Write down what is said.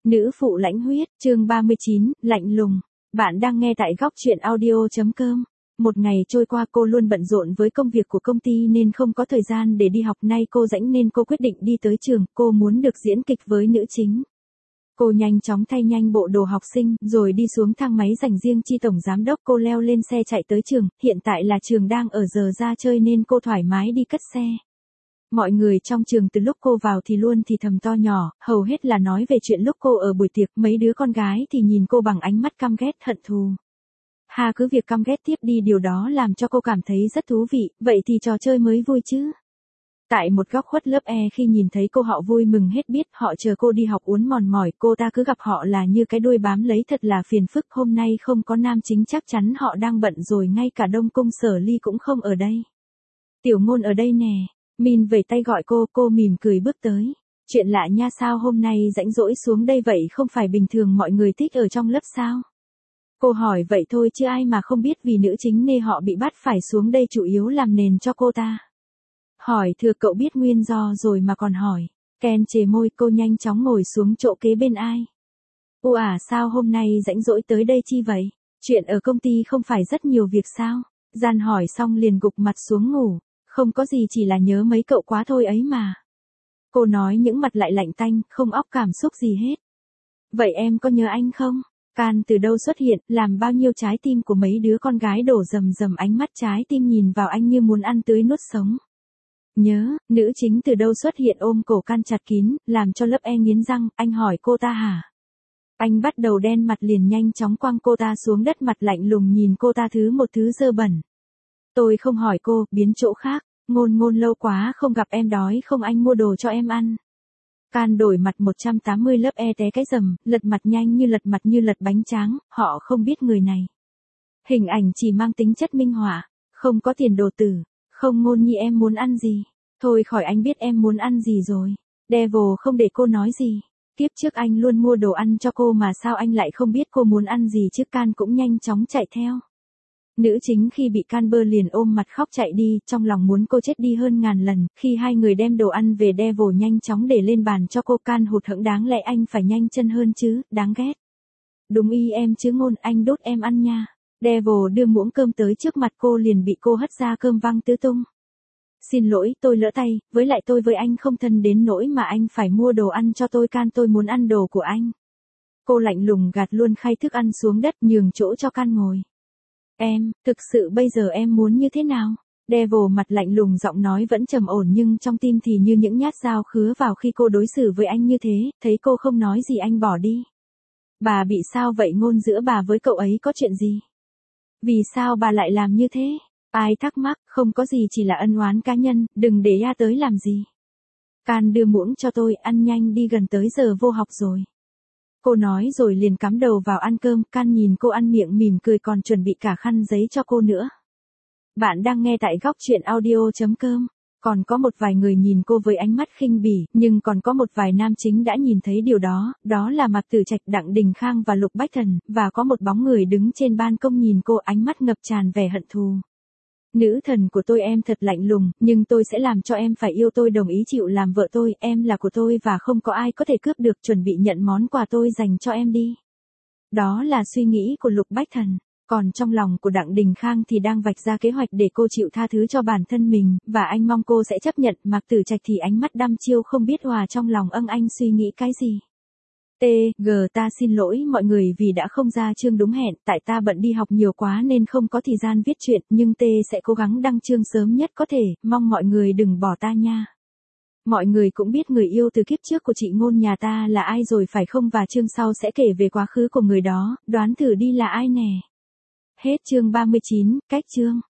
Nữ phụ lãnh huyết, chương 39, lạnh lùng. Bạn đang nghe tại góc truyện audio.com. Một ngày trôi qua cô luôn bận rộn với công việc của công ty nên không có thời gian để đi học. Nay cô rảnh nên cô quyết định đi tới trường, cô muốn được diễn kịch với nữ chính. Cô nhanh chóng thay nhanh bộ đồ học sinh, rồi đi xuống thang máy dành riêng chi tổng giám đốc. Cô leo lên xe chạy tới trường, hiện tại là trường đang ở giờ ra chơi nên cô thoải mái đi cất xe. Mọi người trong trường từ lúc cô vào thì luôn thì thầm to nhỏ, hầu hết là nói về chuyện lúc cô ở buổi tiệc. Mấy đứa con gái thì nhìn cô bằng ánh mắt căm ghét hận thù. Cứ việc căm ghét tiếp đi, điều đó làm cho cô cảm thấy rất thú vị, vậy thì trò chơi mới vui chứ. Tại một góc khuất lớp E, khi nhìn thấy cô họ vui mừng hết biết, họ chờ cô đi học uốn mòn mỏi, cô ta cứ gặp họ là như cái đuôi bám lấy, thật là phiền phức. Hôm nay không có nam chính, chắc chắn họ đang bận rồi, ngay cả Đông Cung Sở Ly cũng không ở đây. Tiểu Ngôn ở đây nè. Min vẫy tay gọi cô mỉm cười bước tới. Chuyện lạ nha, sao hôm nay rảnh rỗi xuống đây vậy, không phải bình thường mọi người thích ở trong lớp sao? Cô hỏi vậy thôi chứ ai mà không biết, vì nữ chính nên họ bị bắt phải xuống đây chủ yếu làm nền cho cô ta. Hỏi thừa cậu biết nguyên do rồi mà còn hỏi. Ken chề môi, cô nhanh chóng ngồi xuống chỗ kế bên ai. Sao hôm nay rảnh rỗi tới đây chi vậy? Chuyện ở công ty không phải rất nhiều việc sao? Gian hỏi xong liền gục mặt xuống ngủ. Không có gì, chỉ là nhớ mấy cậu quá thôi ấy mà. Cô nói những mặt lại lạnh tanh, không óc cảm xúc gì hết. Vậy em có nhớ anh không? Can từ đâu xuất hiện, làm bao nhiêu trái tim của mấy đứa con gái đổ rầm rầm, ánh mắt trái tim nhìn vào anh như muốn ăn tươi nuốt sống. Nhớ, nữ chính từ đâu xuất hiện ôm cổ Can chặt kín, làm cho lớp E nghiến răng. Anh hỏi cô ta hả? Anh bắt đầu đen mặt, liền nhanh chóng quăng cô ta xuống đất, mặt lạnh lùng nhìn cô ta một thứ dơ bẩn. Tôi không hỏi cô, biến chỗ khác. Ngôn lâu quá không gặp, em đói không, anh mua đồ cho em ăn. Can đổi mặt 180 lớp E té cái rầm, lật mặt nhanh như lật bánh tráng. Họ không biết người này. Hình ảnh chỉ mang tính chất minh họa, không có tiền đồ tử. Không, Ngôn nhi em muốn ăn gì? Thôi khỏi, anh biết em muốn ăn gì rồi. Devil không để cô nói gì. Kiếp trước anh luôn mua đồ ăn cho cô mà, sao anh lại không biết cô muốn ăn gì chứ? Can cũng nhanh chóng chạy theo. Nữ chính khi bị Can bơ liền ôm mặt khóc chạy đi, trong lòng muốn cô chết đi hơn ngàn lần. Khi hai người đem đồ ăn về, Devil nhanh chóng để lên bàn cho cô. Can hụt hẫng, đáng lẽ anh phải nhanh chân hơn chứ, đáng ghét. Đúng y em chứ Ngôn, anh đút em ăn nha. Devil đưa muỗng cơm tới trước mặt cô, liền bị cô hất ra, cơm văng tứ tung. Xin lỗi, tôi lỡ tay, với lại tôi với anh không thân đến nỗi mà anh phải mua đồ ăn cho tôi. Can, tôi muốn ăn đồ của anh. Cô lạnh lùng gạt luôn khay thức ăn xuống đất, nhường chỗ cho Can ngồi. Em, thực sự bây giờ em muốn như thế nào? Devil mặt lạnh lùng, giọng nói vẫn trầm ổn nhưng trong tim thì như những nhát dao khứa vào. Khi cô đối xử với anh như thế, thấy cô không nói gì anh bỏ đi. Bà bị sao vậy Ngôn, giữa bà với cậu ấy có chuyện gì? Vì sao bà lại làm như thế? Ai thắc mắc, không có gì, chỉ là ân oán cá nhân, đừng để tới làm gì. Can đưa muỗng cho tôi, ăn nhanh đi, gần tới giờ vô học rồi. Cô nói rồi liền cắm đầu vào ăn cơm. Can nhìn cô ăn, miệng mỉm cười, còn chuẩn bị cả khăn giấy cho cô nữa. Bạn đang nghe tại góc truyện audio.com. Còn có một vài người nhìn cô với ánh mắt khinh bỉ, nhưng còn có một vài nam chính đã nhìn thấy điều đó, đó là Mạc Tử Trạch, Đặng Đình Khang và Lục Bách Thần, và có một bóng người đứng trên ban công nhìn cô, ánh mắt ngập tràn vẻ hận thù. Nữ thần của tôi, em thật lạnh lùng, nhưng tôi sẽ làm cho em phải yêu tôi, đồng ý chịu làm vợ tôi. Em là của tôi và không có ai có thể cướp được, chuẩn bị nhận món quà tôi dành cho em đi. Đó là suy nghĩ của Lục Bách Thần. Còn trong lòng của Đặng Đình Khang thì đang vạch ra kế hoạch để cô chịu tha thứ cho bản thân mình, và anh mong cô sẽ chấp nhận. Mạc Tử Trạch thì ánh mắt đăm chiêu, không biết hòa trong lòng anh suy nghĩ cái gì. Ta xin lỗi mọi người vì đã không ra chương đúng hẹn, tại ta bận đi học nhiều quá nên không có thời gian viết truyện, nhưng sẽ cố gắng đăng chương sớm nhất có thể, mong mọi người đừng bỏ ta nha. Mọi người cũng biết người yêu từ kiếp trước của chị Ngôn nhà ta là ai rồi phải không, và chương sau sẽ kể về quá khứ của người đó, đoán thử đi là ai nè. Hết chương 39, cách chương.